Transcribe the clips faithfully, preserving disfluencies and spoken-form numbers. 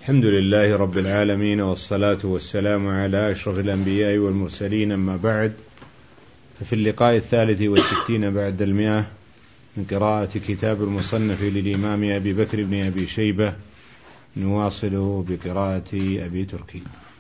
الحمد لله رب العالمين، والصلاة والسلام على أشرف الأنبياء والمرسلين، أما بعد، ففي اللقاء الثالث والستين بعد المئة من قراءة كتاب المصنف للإمام أبي بكر بن أبي شيبة نواصله بقراءة أبي تركي.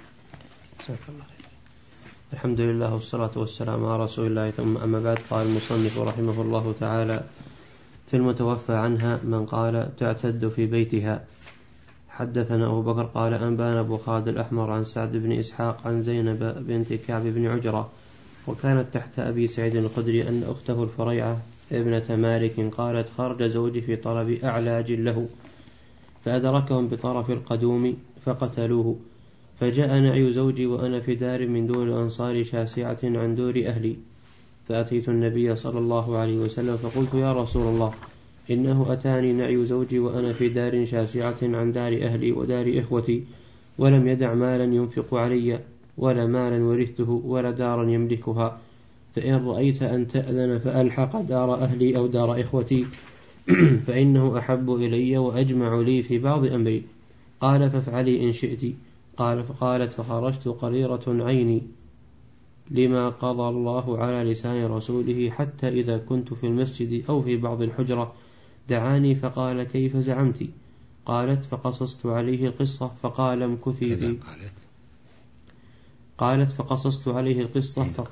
الحمد لله والصلاة والسلام على رسول الله، ثم أما بعد. قال المصنف رحمه الله تعالى: في المتوفى عنها من قال تعتد في بيتها. حدثنا أبو بكر قال أنبانا أبو خالد الأحمر عن سعد بن إسحاق عن زينب بنت كعب بن عجرة، وكانت تحت أبي سعيد الخدري، أن أخته الفريعة ابنة مالك قالت: خرج زوجي في طلب أعلاج له فأدركهم بطرف القدوم فقتلوه، فجاء نعي زوجي وأنا في دار من دور الأنصار شاسعة عن دور أهلي، فأتيت النبي صلى الله عليه وسلم فقلت: يا رسول الله، إنه أتاني نعي زوجي وأنا في دار شاسعة عن دار أهلي ودار إخوتي، ولم يدع مالا ينفق علي ولا مالا ورثته ولا دارا يملكها، فإن رأيت أن تأذن فألحق دار أهلي أو دار إخوتي فإنه أحب إلي وأجمع لي في بعض أمري. قال: فافعلي إن شئت. قال فقالت: فخرجت قريرة عيني لما قضى الله على لسان رسوله، حتى إذا كنت في المسجد أو في بعض الحجرة دعاني فقال: كيف زعمت؟ قالت: فقصصت عليه القصة فقال: امكثي في قالت. قالت فقصصت عليه القصة فقال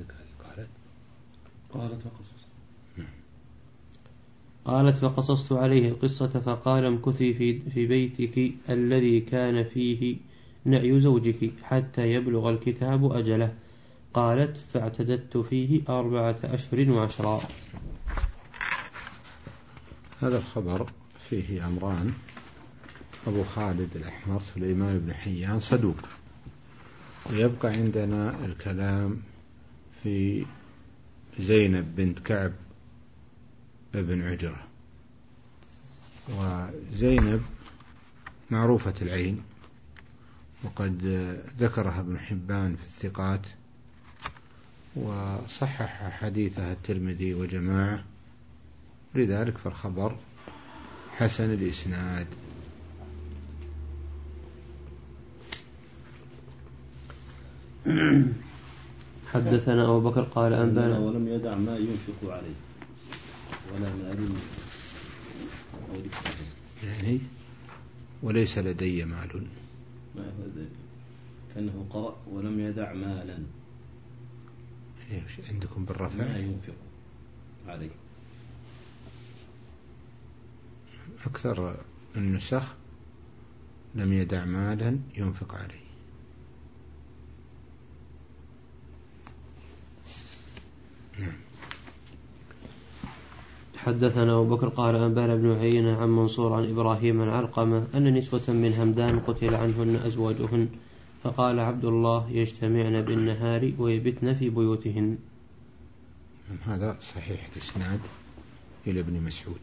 قالت قالت فقصصت عليه القصة فقال: امكثي في, في بيتك الذي كان فيه نعي زوجك حتى يبلغ الكتاب أجله. قالت: فاعتددت فيه أربعة أشهر وعشرا. هذا الخبر فيه أمران: أبو خالد الأحمر سليمان بن حيان صدوق، ويبقى عندنا الكلام في زينب بنت كعب ابن عجرة. وزينب معروفة العين، وقد ذكرها ابن حبان في الثقات، وصحح حديثها الترمذي وجماعة، لذلك فالخبر حسن الإسناد. حدثنا أبو بكر قال أنبانا ولم يدع ما ينفق عليه ولا مال، يعني وليس لدي مال، كأنه قرأ ولم يدع مالا. ايش عندكم بالرفع؟ ما ينفق عليه. أكثر النسخ لم يدع مالا ينفق عليه. نعم. حدثنا أبو بكر قال أنبانا بن عيينة عن منصور عن إبراهيم عن علقمة أن نسوة من همدان قتل عنهن أزواجهن، فقال عبد الله: يجتمعن بالنهار ويبتن في بيوتهن. هذا صحيح الإسناد إلى ابن مسعود.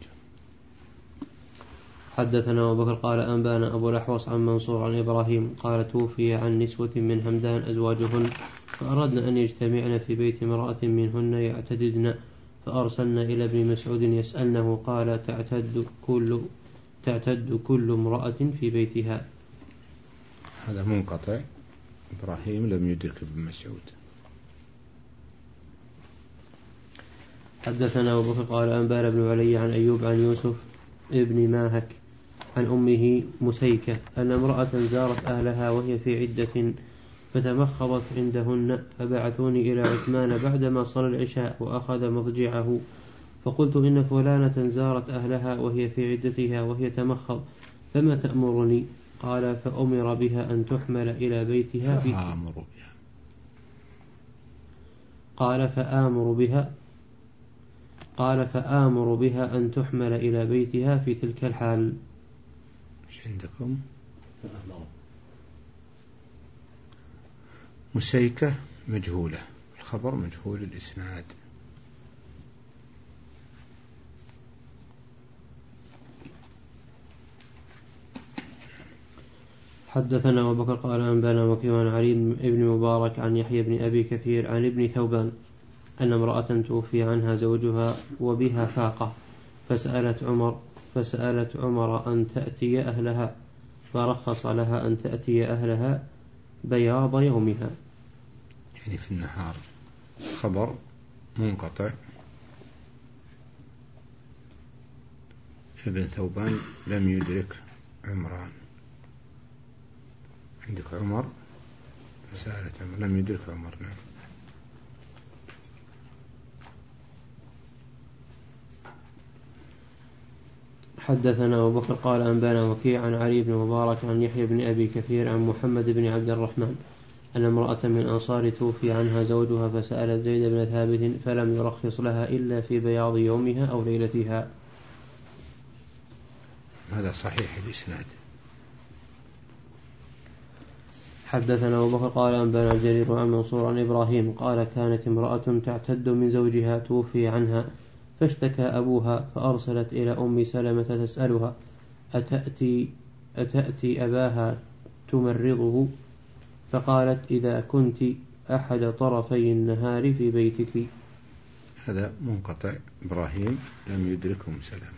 حدثنا أبو بكر قال أنبانا أبو الأحوص عن منصور عن إبراهيم قال: توفي عن نسوة من همدان أزواجهن، فأردنا أن يجتمعن في بيت امرأة منهن يعتددن، فأرسلنا إلى ابن مسعود يسألنه، قال: تعتد كل تعتد كل امرأة في بيتها. هذا منقطع، إبراهيم لم يدرك ابن مسعود. حدثنا أبو بكر قال أنبانا بن علي عن أيوب عن يوسف ابن ماهك عن أمه مسيكة أن امرأة زارت أهلها وهي في عدة، فتمخضت عندهن، فبعثوني إلى عثمان بعدما صلى العشاء وأخذ مضجعه، فقلت: إن فلانة زارت أهلها وهي في عدتها وهي تمخض، فما تأمرني؟ قال: فأمر بها أن تحمل إلى بيتها في فآمر بها قال فآمر بها قال فآمر بها أن تحمل إلى بيتها في تلك الحال. ايش عندكم؟ مسيكة مجهولة، الخبر مجهول الإسناد. حدثنا أبو بكر قال أنبانا وكيع عن علي بن مبارك عن يحيى بن أبي كثير عن ابن ثوبان أن امرأة توفي عنها زوجها وبها فاقة، فسألت عمر فسألت عمر أن تأتي أهلها، فرخص لها أن تأتي أهلها بياض يومها. يعني في النهار. خبر منقطع. ابن ثوبان لم يدرك عمران. عندك عمر فسألت عمر لم يدرك عمر. نعم. حدثنا أبو بكر قال أنبانا وكيع عن علي بن مبارك عن يحيى بن أبي كثير عن محمد بن عبد الرحمن أن امرأة من الأنصار توفي عنها زوجها فسألت زيد بن ثابت فلم يرخص لها إلا في بياض يومها أو ليلتها. هذا صحيح الإسناد. حدثنا أبو بكر قال أنبانا جرير عن منصور عن إبراهيم قال كانت امرأة تعتد من زوجها توفي عنها فاشتكى أبوها فأرسلت إلى أم سلمة تسألها أتأتي, أتأتي أباها تمرضه؟ فقالت إذا كنت أحد طرفي النهار في بيتك. هذا منقطع. إبراهيم لم يدرك أم سلمة.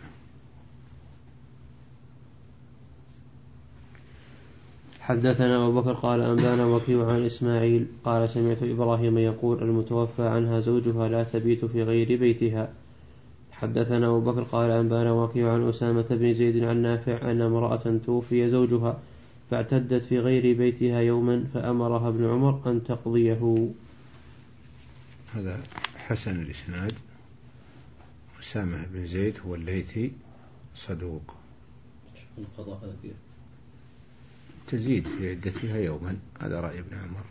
حدثنا أبو بكر قال أنبانا وكيع عن إسماعيل قال سمعت إبراهيم يقول المتوفى عنها زوجها لا تبيت في غير بيتها. حدثنا أبو بكر قال أنبانا وكيع عن أسامة بن زيد عن نافع أن امرأة توفي زوجها فاعتدت في غير بيتها يوما فأمرها ابن عمر أن تقضيه. هذا حسن الإسناد. أسامة بن زيد هو الليثي صدوق. القضاء هذا تزيد في عدتها يوما. هذا رأي ابن عمر.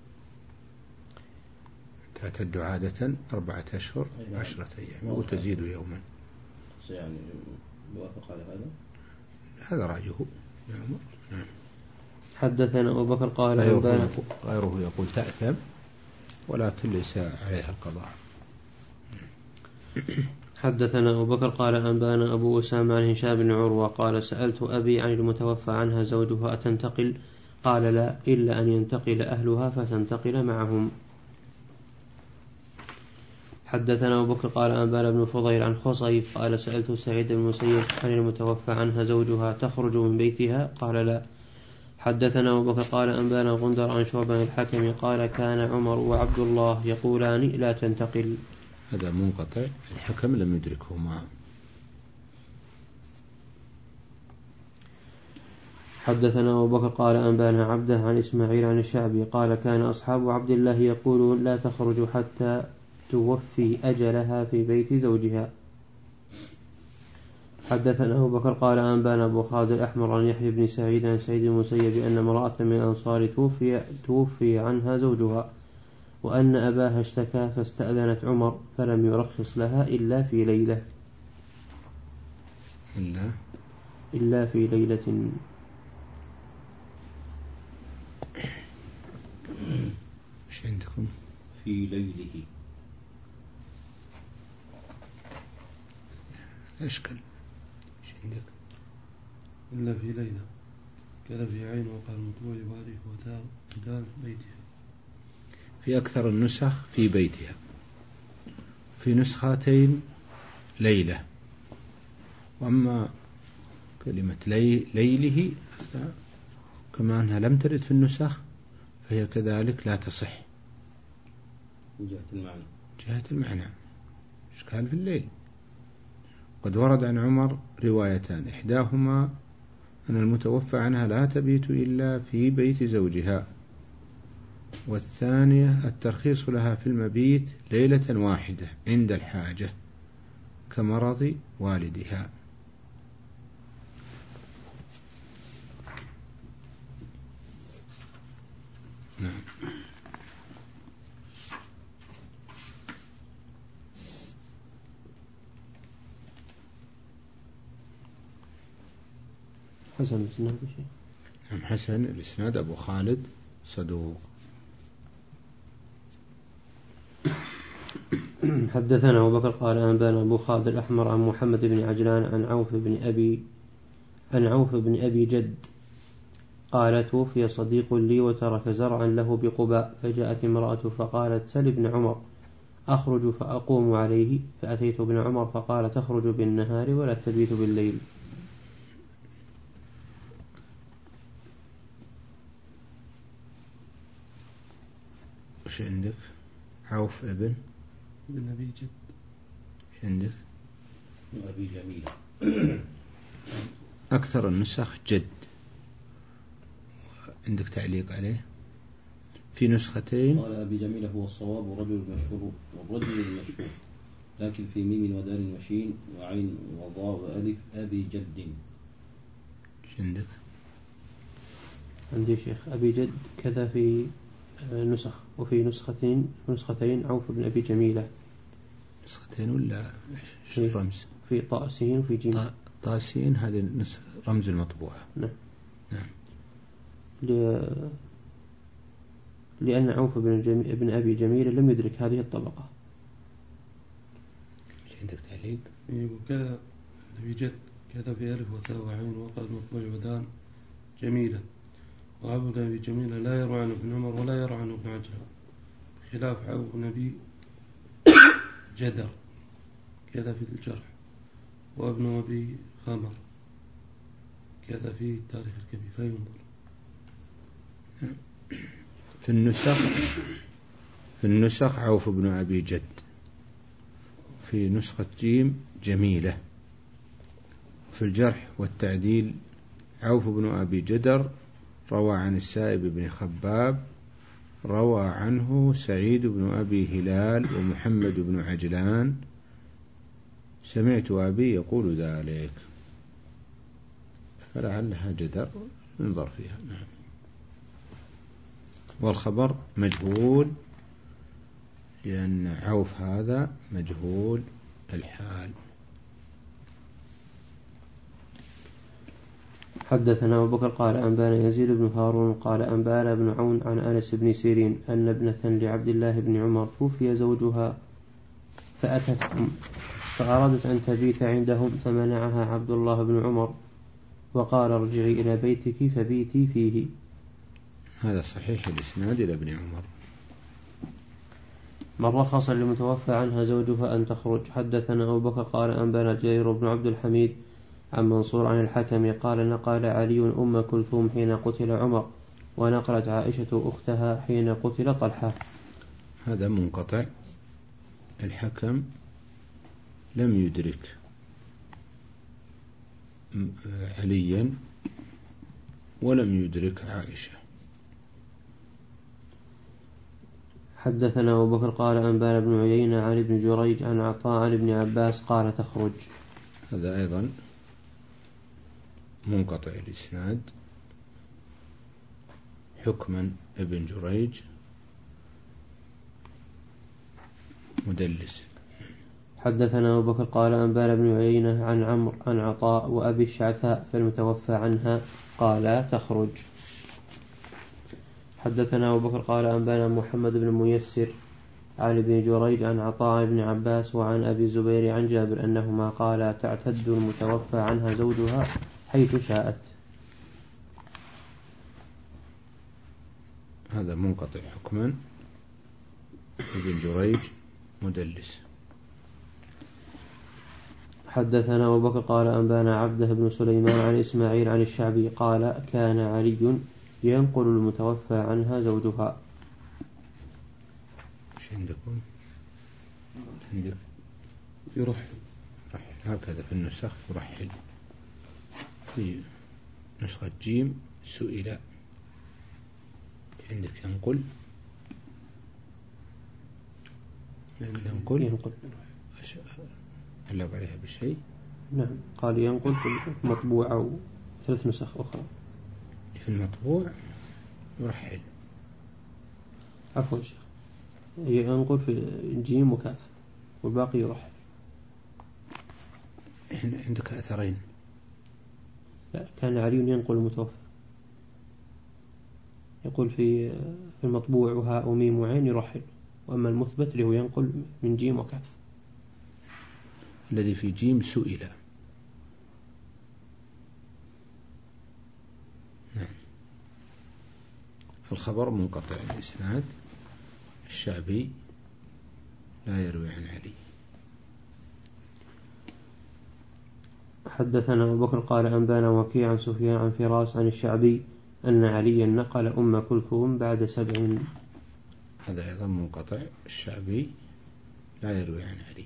تعتد عادة أربعة أشهر عشرة أيام وتزيد يوما. يعني موافق على هذا. هذا رأيه ابن عمر. نعم. حدثنا أبو بكر قال غيره, غيره يقول تأثم ولكن ليس عليها القضاء. حدثنا أبو بكر قال أنبانا أبو أسامة عن هشام بن عروة قال سألت أبي عن المتوفى عنها زوجها أتنتقل؟ قال لا إلا أن ينتقل أهلها فتنتقل معهم. حدثنا أبو بكر قال أنبانا بن فضيل عن خصيف قال سألت سعيد بن المسيب عن المتوفى عنها زوجها تخرج من بيتها؟ قال لا. حدثنا أبو بكر قال أنبانا غندر عن شعبة الحكم قال كان عمر وعبد الله يقولان لا تنتقل. هذا منقطع. الحكم لم يدركهما. حدثنا أبو بكر قال أنبانا عبده عن إسماعيل عن الشعبي قال كان أصحاب عبد الله يقولون لا تخرج حتى توفي أجلها في بيت زوجها. حدثنا أبو بكر قال أنبانا أبو خالد الأحمر عن يحيى بن سعيد عن سعيد المسيب أن امرأة من الأنصار توفي, توفي عنها زوجها وأن أباها اشتكى فاستأذنت عمر فلم يرخص لها إلا في ليلة إلا, إلا في ليلة. إيش عندكم؟ في ليله. أشكل. إيش عندك؟ إلا في ليلة كان في عين وقال المطوع يبارك وتاب دار بيتها. في أكثر النسخ في بيتها. في نسختين ليلة. وأما كلمة لي ليله هذا كما أنها لم ترد في النسخ فهي كذلك لا تصح من جهة المعنى. جهة المعنى إشكال في الليل. قد ورد عن عمر روايتان إحداهما أن المتوفى عنها لا تبيت إلا في بيت زوجها والثانية الترخيص لها في المبيت ليلة واحدة عند الحاجة كمرض والدها. نعم. حسن الإسناد شيء. نعم حسن الإسناد. أبو خالد صدوق. حدثنا أبو بكر قال أنبانا أبو خالد الأحمر عن محمد بن عجلان عن عوف بن أبي عن عوف بن أبي جد قال توفي صديق لي وترك زرعا له بقباء فجاءت امرأة فقالت سل ابن عمر أخرج فأقوم عليه فأتيت ابن عمر فقال تخرج بالنهار ولا تبيت بالليل. وش عندك؟ عوف ابن ابن أبي جد. وش عندك؟ أبي جميلة. أكثر النسخ جد. عندك تعليق عليه؟ في نسختين قال أبي جميلة هو الصواب والرجل المشهور والرجل المشهور، لكن في ميم ودال وشين وعين وضاء وألف أبي جد. وش عندك؟ عندي شيخ أبي جد كذا في نسخ، وفي نسختين نسختين عوف بن أبي جميلة. نسختين ولا إيش الرمز؟ في طاء سين وفي جيم. طاء طا سين هذه رمز المطبوعة. نعم. نعم. ل... لأن عوف بن, جمي... بن أبي جميلة لم يدرك هذه الطبقة. عندك تعليق؟ يقول كذا أبي جد كذا في ألف وتاء وعين وقد مطبوع ودان جميلة. وعبد أبي جميلة لا يروى عن ابن عمر ولا يروى عن ابن عجلة، بخلاف عوف بن أبي جدر كذا في الجرح، وابن أبي خمر كذا في التاريخ الكبير. فينظر في النسخ في النسخ عوف بن أبي جد، في نسخة جيم جميلة. في الجرح والتعديل عوف بن أبي جدر روى عن السائب بن خباب، روى عنه سعيد بن أبي هلال ومحمد بن عجلان، سمعت أبي يقول ذلك، فلعلها جدر، ننظر فيها. نعم. والخبر مجهول لأن عوف هذا مجهول الحال. حدثنا أبو بكر قال أنبانا يزيد بن هارون قال أنبانا بن عون عن أنس بن سيرين أن ابنة لعبد الله بن عمر توفي زوجها فأتتهم فأرادت أن تبيت عندهم فمنعها عبد الله بن عمر وقال ارجعي إلى بيتك فبيتي فيه. هذا صحيح الإسناد إلى ابن عمر. من رخص لمتوفى عنها زوجها أن تخرج. حدثنا أبو بكر قال أنبانا جرير بن عبد الحميد عن منصور عن الحكم قال نقل علي أم كلثوم حين قتل عمر، ونقلت عائشة أختها حين قتل طلحة. هذا منقطع. الحكم لم يدرك عليا ولم يدرك عائشة. حدثنا أبو بكر قال أنبانا بن عيينة عن ابن جريج عن عطاء عن ابن عباس قال تخرج. هذا أيضا منقطع الإسناد. حكما ابن جريج مدلس. حدثنا أبو بكر قال أنبانا بن عيينة عن عمرو عن عطاء وأبي الشعثاء فالمتوفى عنها قال تخرج. حدثنا أبو بكر قال أنبانا محمد بن ميسر عن ابن جريج عن عطاء بن عباس وعن أبي الزبير عن جابر أنهما قالا تعتد المتوفى عنها زوجها حيث شاءت. هذا منقطع حكما ابن جريج مدلس. حدثنا أبو بكر قال أنبانا عبده بن سليمان عن إسماعيل عن الشعبي قال كان علي ينقل المتوفى عنها زوجها. ايش عندكم؟ عندك يرحل. رحل. هكذا في النسخ يرحل. في نسخة جيم سئل. عندك ينقل. ينقل ينقل علق عليها بشيء. نعم قال ينقل في المطبوع أو ثلاث نسخ أخرى. في المطبوع يرحل. عفوا شيخ ينقل في جيم وكاف والباقي يرحل. عندك أثرين. لا كان علي ينقل المتوفى يقول في في المطبوع وهاء وميم وعين يرحل، وأما المثبت له ينقل من جيم وكاف. الذي في جيم سئل. نعم. الخبر منقطع الإسناد. الشعبي لا يروي عن علي. حدثنا أبو بكر قال أنبانا وكيع عن سفيان عن فراس عن الشعبي أن عليا نقل أم كلثوم بعد سبع. هذا أيضا منقطع. الشعبي لا يروي عن علي.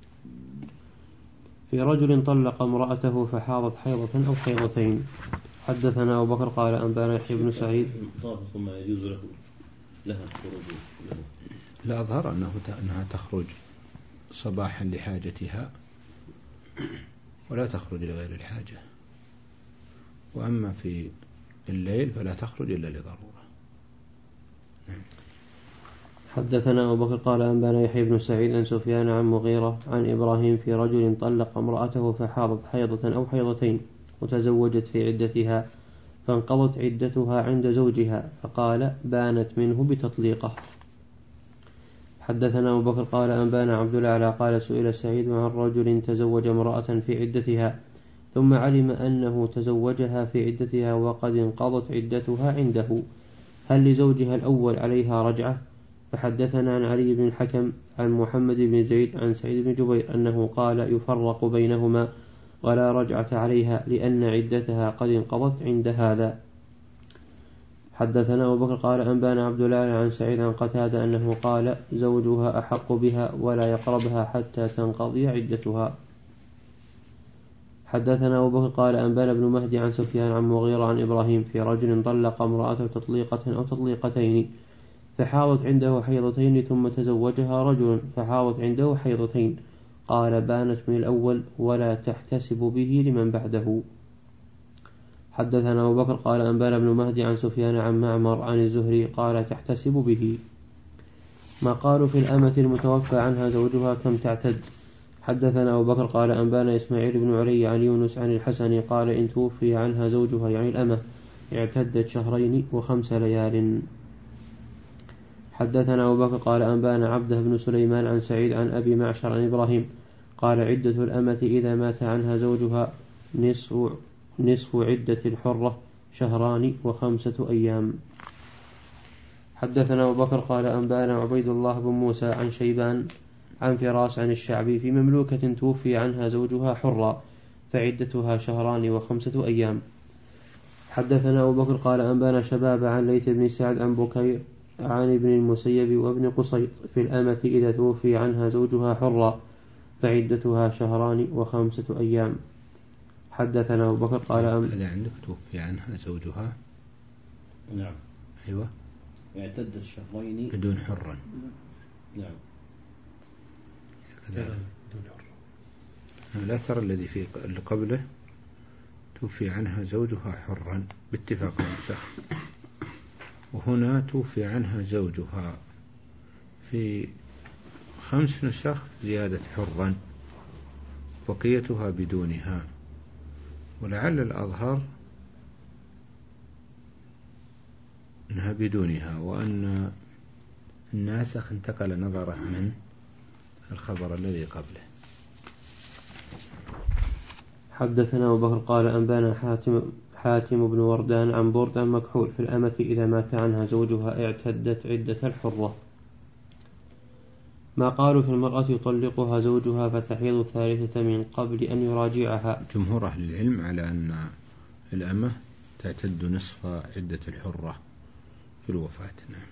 في رجل طلق امرأته فحاضت حيضة أو حيضتين. حدثنا أبو بكر قال أنبانا يحيى بن سعيد. ثم يجوز له لها خروج له. لا أظهر أنه أنها تخرج صباحا لحاجتها ولا تخرج لغير الحاجة، وأما في الليل فلا تخرج إلا لضرورة. نعم. حدثنا أبو بكر قال أنبانا يحيى بن سعيد عن سفيان عن مغيرة عن إبراهيم في رجل طلق امرأته فحاضت حيضة أو حيضتين وتزوجت في عدتها فانقضت عدتها عند زوجها فقال بانت منه بتطليقه. حدثنا أبو بكر قال أنبانا عبد الأعلى قال سئل سعيد عن رجل تزوج امرأة في عدتها ثم علم أنه تزوجها في عدتها وقد انقضت عدتها عنده، هل لزوجها الأول عليها رجعة؟ فحدثنا عن علي بن الحكم عن محمد بن زيد عن سعيد بن جبير أنه قال يفرق بينهما ولا رجعة عليها لأن عدتها قد انقضت عند هذا. حدثنا أبو بكر قال أنبانا عبد الله عن سعيد عن قتادة أنه قال زوجها أحق بها ولا يقربها حتى تنقضي عدتها. حدثنا أبو بكر قال أنبانا ابن مهدي عن سفيان عن مغيرة عن إبراهيم في رجل طلق امرأته تطليقة أو تطليقتين فحاضت عنده حيضتين ثم تزوجها رجل فحاضت عنده حيضتين، قال بانت من الأول ولا تحتسب به لمن بعده. حدثنا أبو بكر قال أنبانا ابن مهدي عن سفيان عن معمر عن الزهري قال تحتسب به. ما قالوا في الأمة المتوفى عنها زوجها كم تعتد. حدثنا أبو بكر قال أنبانا إسماعيل بن علي عن يونس عن الحسن قال إن توفي عنها زوجها يعني الأمة اعتدت شهرين وخمس ليال. حدثنا أبو بكر قال أنبانا عبده بن سليمان عن سعيد عن أبي معشر عن إبراهيم قال عدة الأمة إذا مات عنها زوجها نصف, نصف عدة الحرة شهران وخمسة أيام. حدثنا أبو بكر قال أنبانا عبيد الله بن موسى عن شيبان عن فراس عن الشعبي في مملوكة توفي عنها زوجها حرا فعدتها شهران وخمسة أيام. حدثنا أبو بكر قال أنبانا شباب عن ليث بن سعد عن بكير عن ابن المسيب وابن قصيط في الأمة إذا توفي عنها زوجها حرا فعدتها شهران وخمسة أيام. حدثنا أبو بكر قال أم هذا عندك توفي عنها زوجها. نعم. أيوة. اعتدت شهرين بدون حرا. نعم. الأثر الذي في اللي قبله توفي عنها زوجها حرا باتفاق النسخ، وهنا توفي عنها زوجها في خمس نسخ زيادة حرا بقيتها بدونها، ولعل الأظهر أنها بدونها وأن الناسخ انتقل نظره من الخبر الذي قبله. حدثنا أبو بكر قال أنبانا حاتم حاتم بن وردان عن برد عن مكحول في الأمة إذا مات عنها زوجها اعتدت عدة الحرة. ما قالوا في المرأة يطلقها زوجها فتحيض الثالثة من قبل أن يراجعها. جمهور أهل العلم على أن الأمة تعتد نصف عدة الحرة في الوفاة. نعم.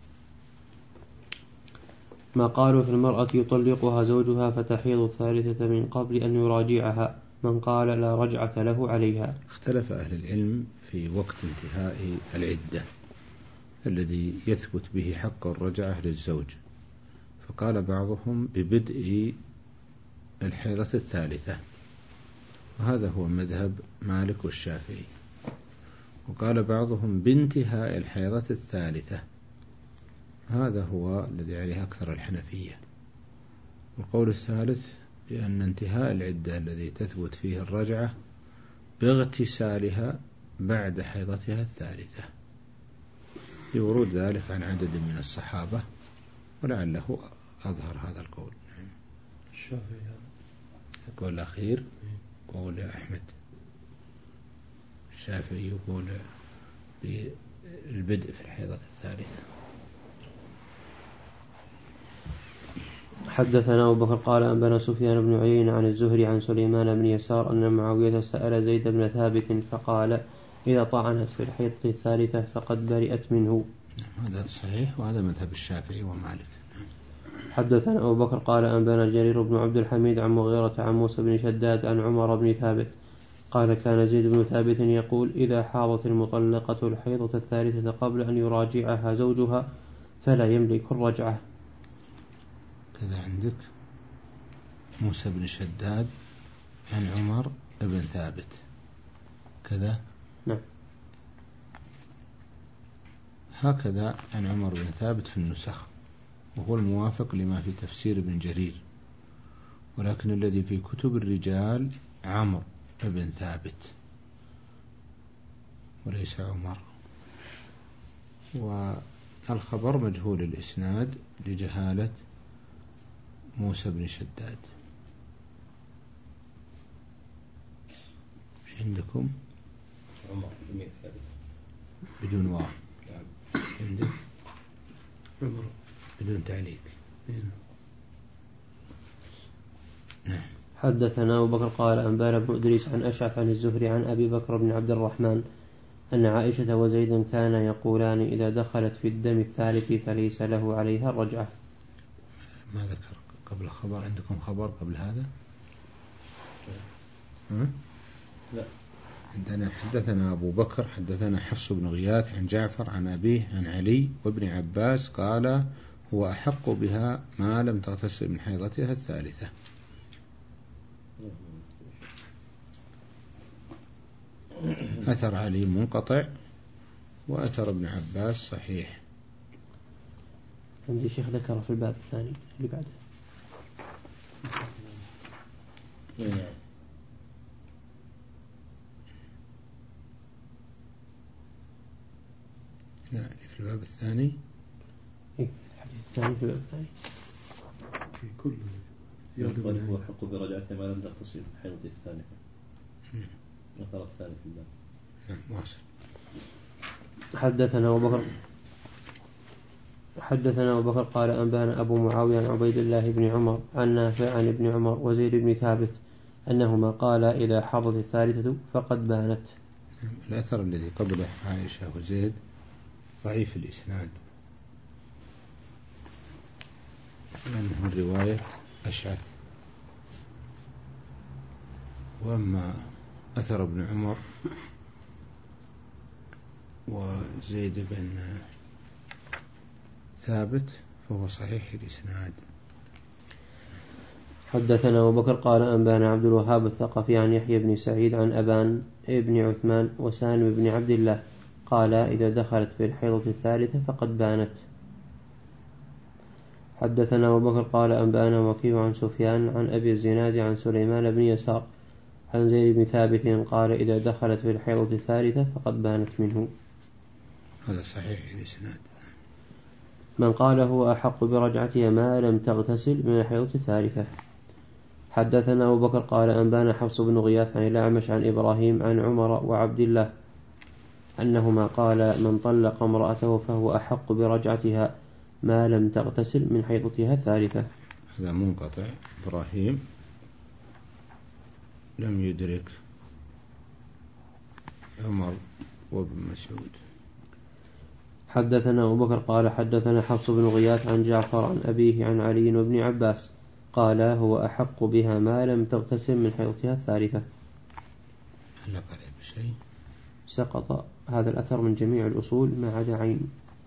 ما قالوا في المرأة يطلقها زوجها فتحيض الثالثة من قبل أن يراجعها، من قال لا رجعة له عليها. اختلف أهل العلم في وقت انتهاء العدة الذي يثبت به حق الرجعة للزوج، فقال بعضهم ببدء الحيضة الثالثة، وهذا هو مذهب مالك والشافعي، وقال بعضهم بانتهاء الحيضة الثالثة، هذا هو الذي عليه أكثر الحنفية. والقول الثالث بأن انتهاء العدة الذي تثبت فيه الرجعة باغتسالها بعد حيضتها الثالثة، لورود ذلك عن عدد من الصحابة، ولعله أظهر هذا القول. الشافعي القول الأخير قول أحمد، الشافعي يقول بالبدء في الحيضة الثالثة. حدثنا أبو بكر قال أنبانا سفيان بن عيينة عن الزهري عن سليمان بن يسار أن معاوية سأل زيد بن ثابت فقال إذا طعنت في الحيضة الثالثة فقد برئت منه. هذا صحيح، وهذا مذهب الشافعي ومالك. حدثنا أبو بكر قال أنبانا جرير بن عبد الحميد عن مغيرة عن موسى بن شداد عن عمر بن ثابت قال كان زيد بن ثابت يقول إذا حاضت المطلقة الحيضة الثالثة قبل أن يراجعها زوجها فلا يملك الرجعة. كذا عندك موسى بن شداد عن عمر بن ثابت كذا. نعم. هكذا عن عمر بن ثابت في النسخ، وهو الموافق لما في تفسير ابن جرير، ولكن الذي في كتب الرجال عمرو بن ثابت وليس عمر. والخبر مجهول الإسناد لجهالة موسى بن شداد. ايش عندكم؟ عمر بن ثابت بدون واو. نعم. عندك عمر بدون تعليق. نعم. حدثنا أبو بكر قال أنبانا بن إدريس عن أشعث عن الزهري عن أبي بكر بن عبد الرحمن أن عائشة وزيدا كانا يقولان إذا دخلت في الدم الثالث فليس له عليها الرجعة. ما ذكر قبل خبر؟ عندكم خبر قبل هذا؟ ها؟ لا. عندنا حدثنا أبو بكر حدثنا حفص بن غياث عن جعفر عن أبيه عن علي وابن عباس قال هو أحق بها ما لم تغتسل من حيضتها الثالثة. أثر علي منقطع، وأثر ابن عباس صحيح. عندي شيخ ذكر في الباب الثاني اللي بعده. لا، في الباب الثاني. إيه الحديث الثاني في الباب الثاني. في كل يقول هو حق برجعته ما لم تغتسل في الحيضة الثالثة. ذكر الثاني في الباب. نعم واصل. حدثنا أبو بكر حدثنا أبو بكر قال أنبانا أبو معاوية عن عبيد الله بن عمر عن نافع عن ابن عمر وزيد بن ثابت أنهما قالا إذا حضت الثالثة فقد بانت. الأثر الذي قبله عائشة وزيد ضعيف الإسناد، من رواية أشعث. وأما أثر ابن عمر وزيد بن ثابت فهو صحيح الإسناد. حدثنا أبو بكر قال أنبانا عبد الوهاب الثقفي عن يحيى بن سعيد عن أبان ابن عثمان وسالم بن عبد الله قال إذا دخلت في الحيضة الثالثة فقد بانت. حدثنا أبو بكر قال أنبانا وكيع عن سفيان عن أبي الزناد عن سليمان بن يسار عن زيد بن ثابت قال إذا دخلت في الحيضة الثالثة فقد بانت منه. هذا صحيح الإسناد. من قال هو أحق برجعتها ما لم تغتسل من الحيضة الثالثة. حدثنا أبو بكر قال أنبانا حفص بن غياث عن الأعمش عن إبراهيم عن عمر وعبد الله أنهما قال من طلق امرأته فهو أحق برجعتها ما لم تغتسل من حيضتها الثالثة. هذا منقطع. إبراهيم لم يدرك عمر وابن مسعود. حدثنا أبو بكر قال حدثنا حفص بن غياث عن جعفر عن أبيه عن علي وابن عباس قال هو أحق بها ما لم تغتسل من حيضتها الثالثة. هل قال بشيء؟ سقط هذا الأثر من جميع الأصول ما عدا عين.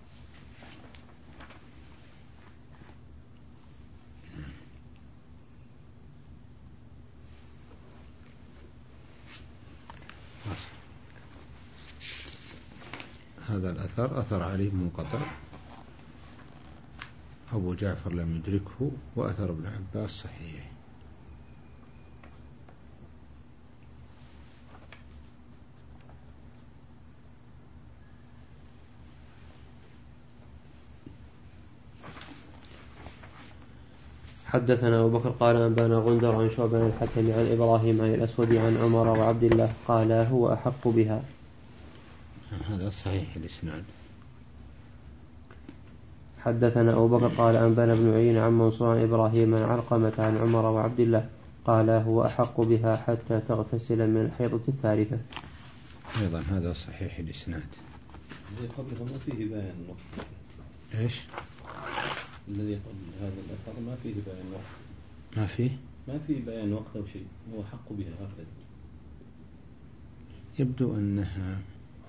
هذا الأثر أثر عليه منقطع، أبو جعفر لم يدركه، وأثر ابن عباس صحيح. حدثنا أبو بكر قال أنبانا غندر عن شعبة الحكم عن إبراهيم عن الأسود عن عمر وعبد الله قال هو أحق بها. هذا صحيح الإسناد. حدثنا أبو بكر قال أنبانا بن عيينة عن منصور عن إبراهيم عن علقمة عن عمر وعبد الله قال هو أحق بها حتى تغتسل من الحيضة الثالثة. أيضا هذا صحيح الإسناد. الذي قبله ما فيه بيان الوقت. إيش؟ الذي قبل هذا الأثر ما فيه بيان وقت. ما فيه؟ ما فيه بيان وقت أو شيء، هو حق بها هكذا. يبدو أنها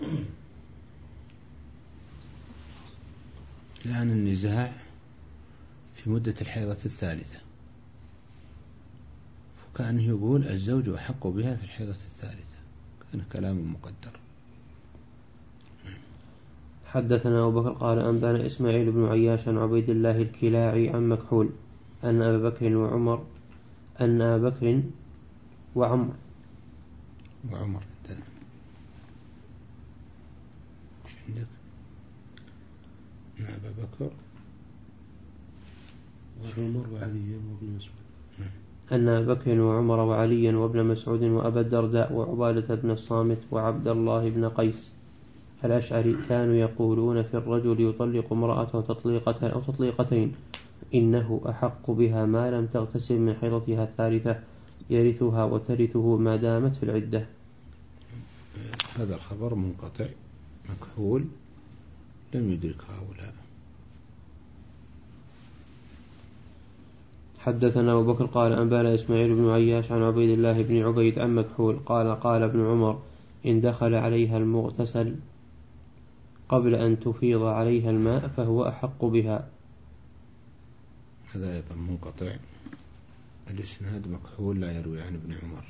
الآن النزاع في مدة الحيضة الثالثة، فكأنه يقول الزوج أحق بها في الحيضة الثالثة، كان كلام مقدر. حدثنا أبو بكر قال أنبأنا إسماعيل بن عياش عن عبيد الله الكلاعي عن مكحول أن أبا بكر وعمر أن أبا بكر وعمر وعمر عندنا ايش عندك؟ أبا بكر وعمر وعلي وابن مسعود أن أبا بكر وعمر وعلي وابن مسعود وأبا الدرداء وعبادة بن الصامت وعبد الله بن قيس الأشعري كانوا يقولون في الرجل يطلق امرأته تطليقة أو تطليقتين إنه أحق بها ما لم تغتسل من حيضتها الثالثة يرثها وترثه ما دامت في العدة. هذا الخبر منقطع مكحول لم يدرك هؤلاء. حدثنا أبو بكر قال أنبأنا إسماعيل بن عياش عن عبيد الله بن عبيد عن مكحول قال قال ابن عمر إن دخل عليها المغتسل قبل أن تفيض عليها الماء فهو أحق بها. هذا أيضا منقطع الإسناد مكحول لا يروي عن ابن عمر.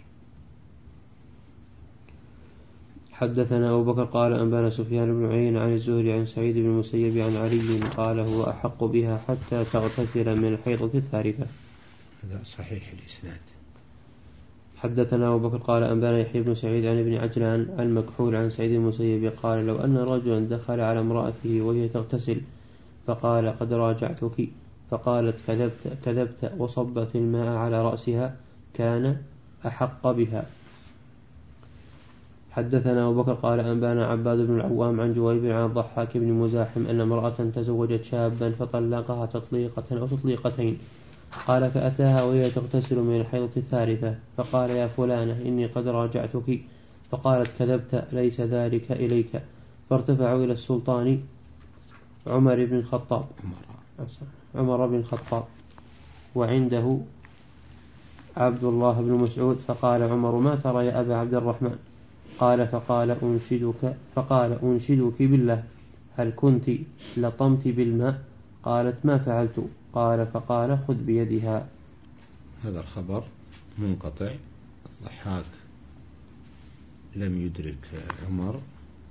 حدثنا أبو بكر قال أنبأنا سفيان بن عيينة عن الزهري عن سعيد بن المسيب عن علي قال هو أحق بها حتى تغتسل من الحيضة الثالثة. هذا صحيح الإسناد. حدثنا أبو بكر قال أنبأنا يحيى بن سعيد عن ابن عجلان عن مكحول عن سعيد المسيب قال لو أن رجلا دخل على امرأته وهي تغتسل فقال قد راجعتك فقالت كذبت كذبت وصبت الماء على رأسها كان أحق بها. حدثنا أبو بكر قال أنبأنا عباد بن العوام عن جويب عن الضحاك بن مزاحم أن امرأة تزوجت شابا فطلقها تطليقة أو تطليقتين قال فأتاها وهي تغتسل من الحيضة الثالثة فقال يا فلانة إني قد راجعتك فقالت كذبت ليس ذلك إليك فارتفعوا إلى السلطان عمر بن الخطاب عمر بن الخطاب وعنده عبد الله بن مسعود فقال عمر ما ترى يا أبا عبد الرحمن قال فقال أنشدك فقال أنشدك بالله هل كنت لطمت بالماء قالت ما فعلت قال فقال خذ بيدها. هذا الخبر منقطع الضحاك لم يدرك عمر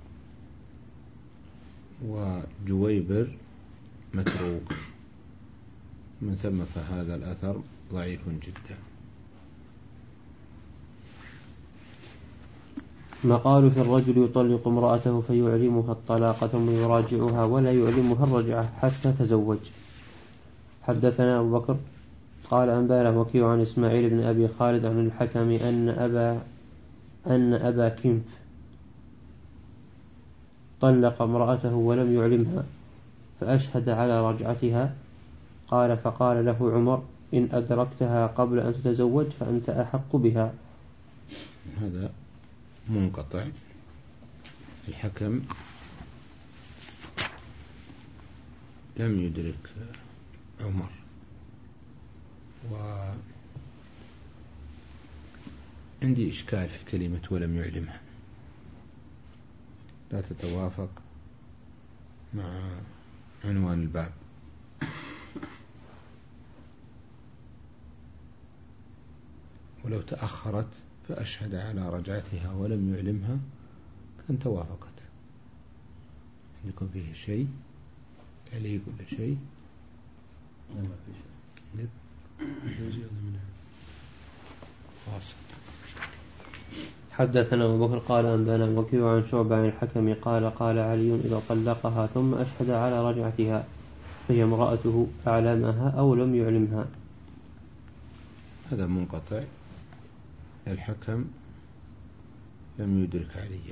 وجويبر متروك من ثم فهذا الأثر ضعيف جدا. مقال في الرجل يطلق امرأته فيعلمها الطلاق ثم يراجعها ولا يعلمها الرجعة حتى تزوج. حدثنا أبو بكر قال أنبأنا وكيع عن إسماعيل بن أبي خالد عن الحكم أن أبا أن أبا كنف طلق امرأته ولم يعلمها فأشهد على رجعتها قال فقال له عمر إن أدركتها قبل أن تتزوج فأنت أحق بها. هذا منقطع الحكم لم يدرك عمر وعندي إشكال في كلمة ولم يعلمها لا تتوافق مع عنوان الباب. ولو تأخرت فأشهد على رجعتها ولم يعلمها كان توافقت. عندكم فيه شيء تعليق ولا شيء؟ لا ما في شيء. حدثنا أبو بكر قال أنبأنا وكيع عن شعبة عن الحكم قال قال علي إذا طلقها ثم أشهد على رجعتها فهي امرأته أعلمها أو لم يعلمها. هذا منقطع الحكم لم يدرك عليا.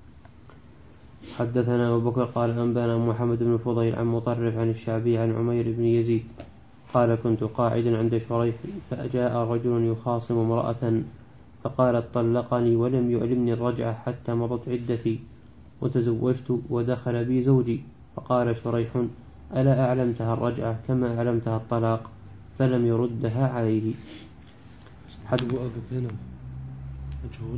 حدثنا أبو بكر قال أنبأنا محمد بن فضيل عن مطرف عن الشعبي عن عمير بن يزيد قال كنت قاعدا عند شريح فجاء رجل يخاصم امرأة فقالت طلقني ولم يعلمني الرجعة حتى مضت عدتي وتزوجت ودخل بي زوجي، فقال شريح: ألا أعلمتها الرجعة كما أعلمتها الطلاق؟ فلم يردها عليه. حد أبو كنف مجهول.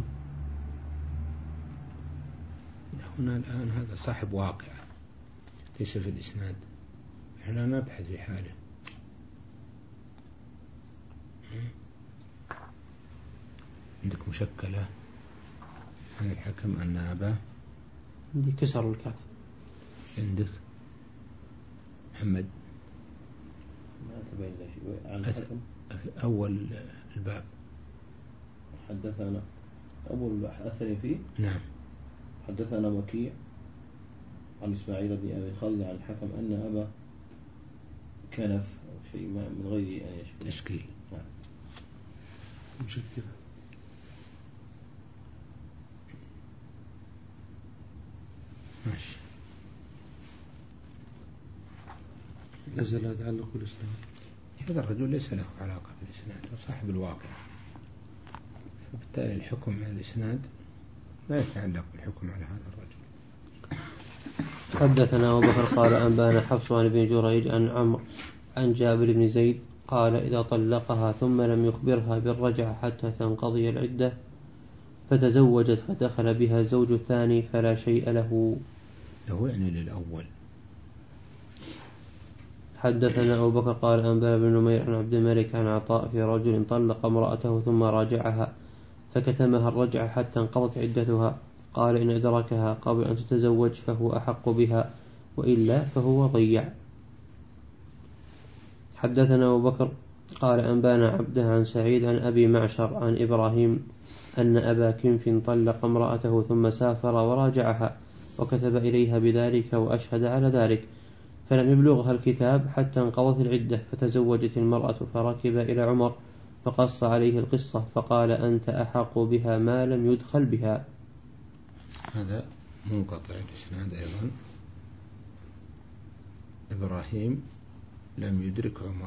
هنا الآن هذا صاحب واقع ليس في الإسناد، احنا نبحث في حاله. عندك مشكلة عن الحكم أن أباه، عندي كسر الكاف. عندك محمد ما تبين له شيء عن الحكم في أول الباب. حدثنا أول أثر فيه. نعم. حدثنا وكيع عن إسماعيل بن أبي خالد عن الحكم أن أبا كنف أو شيء من غير أن يشكل تشكيل. نعم. مشكلة. ماشي. ليس له تعلق بالإسلام. هذا الرجل ليس له علاقة بالإسناد، هو صاحب الواقع، فبالتالي الحكم على الإسناد لا يتعلق بالحكم على هذا الرجل. حدثنا أبو بكر قال أنبانا حفص عن ابن جريج عن عمرو عن جابر بن زيد قال: إذا طلقها ثم لم يخبرها بالرجعة حتى تنقضي العدة فتزوجت فدخل بها الزوج الثاني فلا شيء له. له يعني للأول. حدثنا أبو بكر قال أنبانا بن نمير عن عبد الملك عن عطاء في رجل طلق امرأته ثم راجعها فكتمها الرجعة حتى انقضت عدتها، قال: إن أدركها قبل أن تتزوج فهو أحق بها، وإلا فهو ضيع. حدثنا أبو بكر قال أنبانا عبده عن سعيد عن أبي معشر عن إبراهيم أن أبا كنف طلق امرأته ثم سافر وراجعها وكتب إليها بذلك وأشهد على ذلك، فلم يبلغها الكتاب حتى انقضت العدة فتزوجت المرأة فركب إلى عمر فقص عليه القصة فقال: أنت أحق بها ما لم يدخل بها. هذا منقطع الإسناد أيضا. إبراهيم لم يدرك عمر.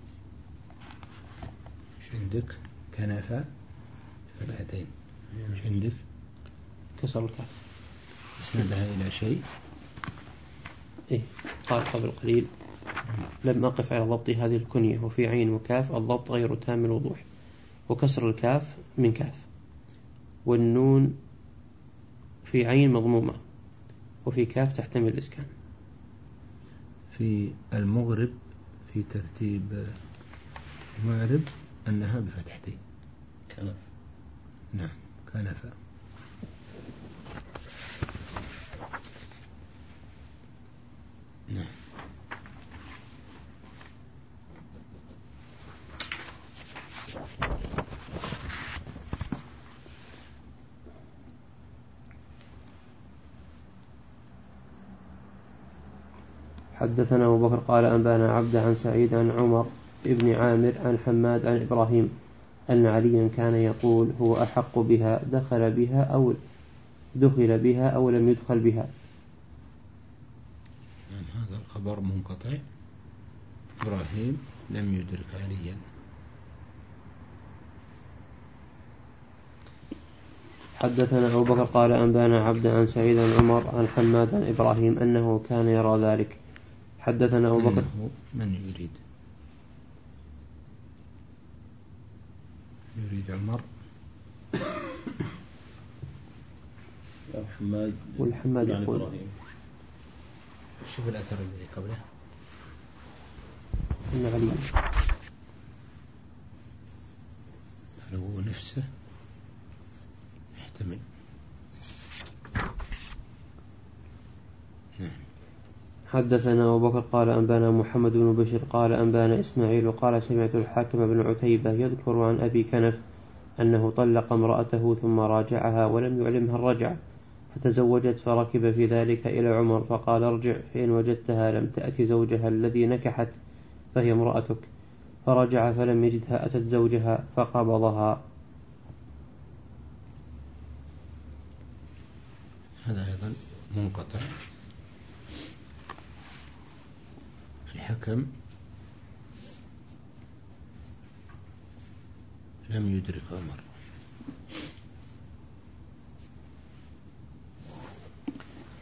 ايش عندك؟ كنفة فتحتين. ايش عندك؟ كسر الكاف. إسنادها إلى شيء. إيه قال قبل قليل: لم أقف على ضبط هذه الكنية، وفي عين وكاف الضبط غير تام الوضوح، وكسر الكاف من كاف، والنون في عين مضمومة، وفي كاف تحتمل الإسكان. في المغرب في ترتيب المغرب أنها بفتحتين. كنف. نعم كنفة. نعم. حدثنا أبو بكر قال أنبانا عبد عن سعيد عن عمر ابن عامر عن حماد عن إبراهيم أن عليا كان يقول: هو أحق بها دخل بها أو دخل بها أو لم يدخل بها. نعم هذا الخبر منقطع. إبراهيم لم يدرك عليا. حدثنا أبو بكر قال أنبانا عبد عن سعيد عن عمر عن حماد عن إبراهيم أنه كان يرى ذلك. حدثنا أبو بكر. من يريد يريد عمر حماد والحماد يقول. شوف الأثر الذي قبله. إن علي هل هو نفسه؟ يحتمل. نعم. حدثنا أبو بكر قال أنبانا محمد بن بشر قال أنبانا إسماعيل قال سمعت الحاكم بن عتيبة يذكر عن أبي كنف أنه طلق امرأته ثم راجعها ولم يعلمها الرجعة فتزوجت فركب في ذلك إلى عمر فقال: ارجع فإن وجدتها لم تأت زوجها الذي نكحت فهي امرأتك. فرجع فلم يجدها أتت زوجها فقبضها. هذا أيضا منقطع. الحكم لم يدرك عمر.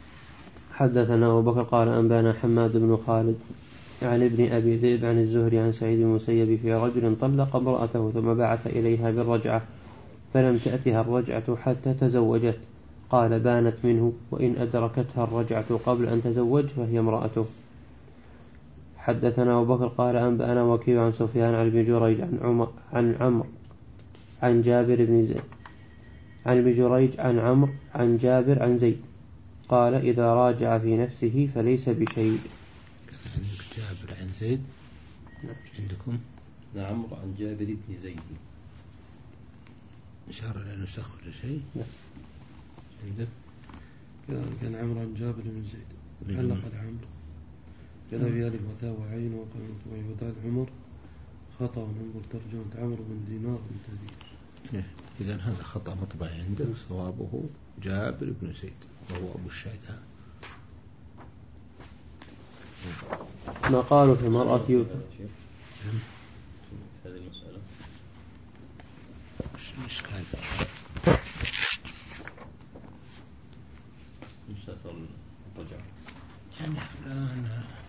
حدثنا أبو بكر قال أنبانا حماد بن خالد عن ابن أبي ذئب عن الزهري عن سعيد بن المسيب في رجل طلق امرأته ثم بعث إليها بالرجعة فلم تأتها الرجعة حتى تزوجت، قال بانت منه، وإن أدركتها الرجعة قبل أن تزوج فهي امرأته. حدثنا أبو بكر قال أنبأنا وكيع عن سفيان عن ابن جريج عن عمر عن عمرو عن جابر بن زيد عن ابن جريج عن عمرو عن جابر عن زيد قال إذا راجع في نفسه فليس بشيء. جابر عن زيد عندكم؟ نعم عمرو عن جابر بن زيد. إشارة إلى نسخ ولا شيء؟ لا. عندك؟ كان عمرو عن جابر بن زيد علق على عمرو كذا في ألف وثاء وعين وقامت وعبدال عمر خطأ وننظر ترجمة عمرو بن دينار بن تدير. إذن هذا خطأ مطبع عندك، صوابه جابر بن زيد وهو أبو الشعثاء. ما قالوا في المرأة هذه المسألة مش الإشكال مسافر الرجعة يعني الآن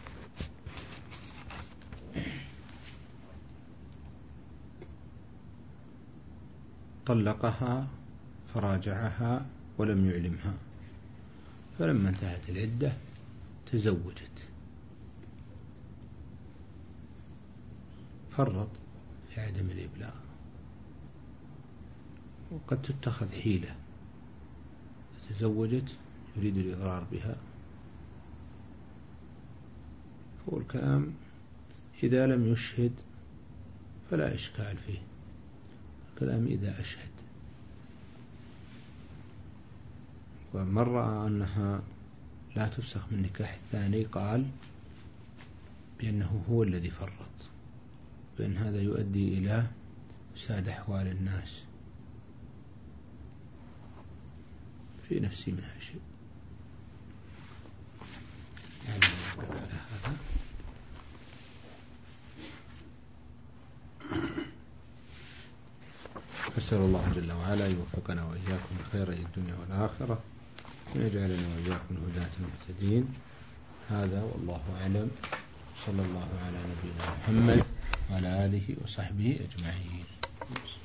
طلقها فراجعها ولم يعلمها، فلما انتهت العدة تزوجت، فرط في عدم الإبلاغ، وقد تتخذ حيلة، تزوجت يريد الإضرار بها، هو الكلام إذا لم يشهد فلا إشكال فيه، الكلام إذا أشهد. ومن رأى أنها لا تفسخ من نكاح الثاني قال بأنه هو الذي فرط، بأن هذا يؤدي إلى فساد أحوال الناس، في نفسي منها شيء يعني على هذا. أسأل الله جل وعلا يوفقنا وإياكم خير الدنيا والآخرة، ويجعلنا وإياكم هداة المهتدين. هذا والله أعلم، صلى الله على نبينا محمد وعلى آله وصحبه أجمعين.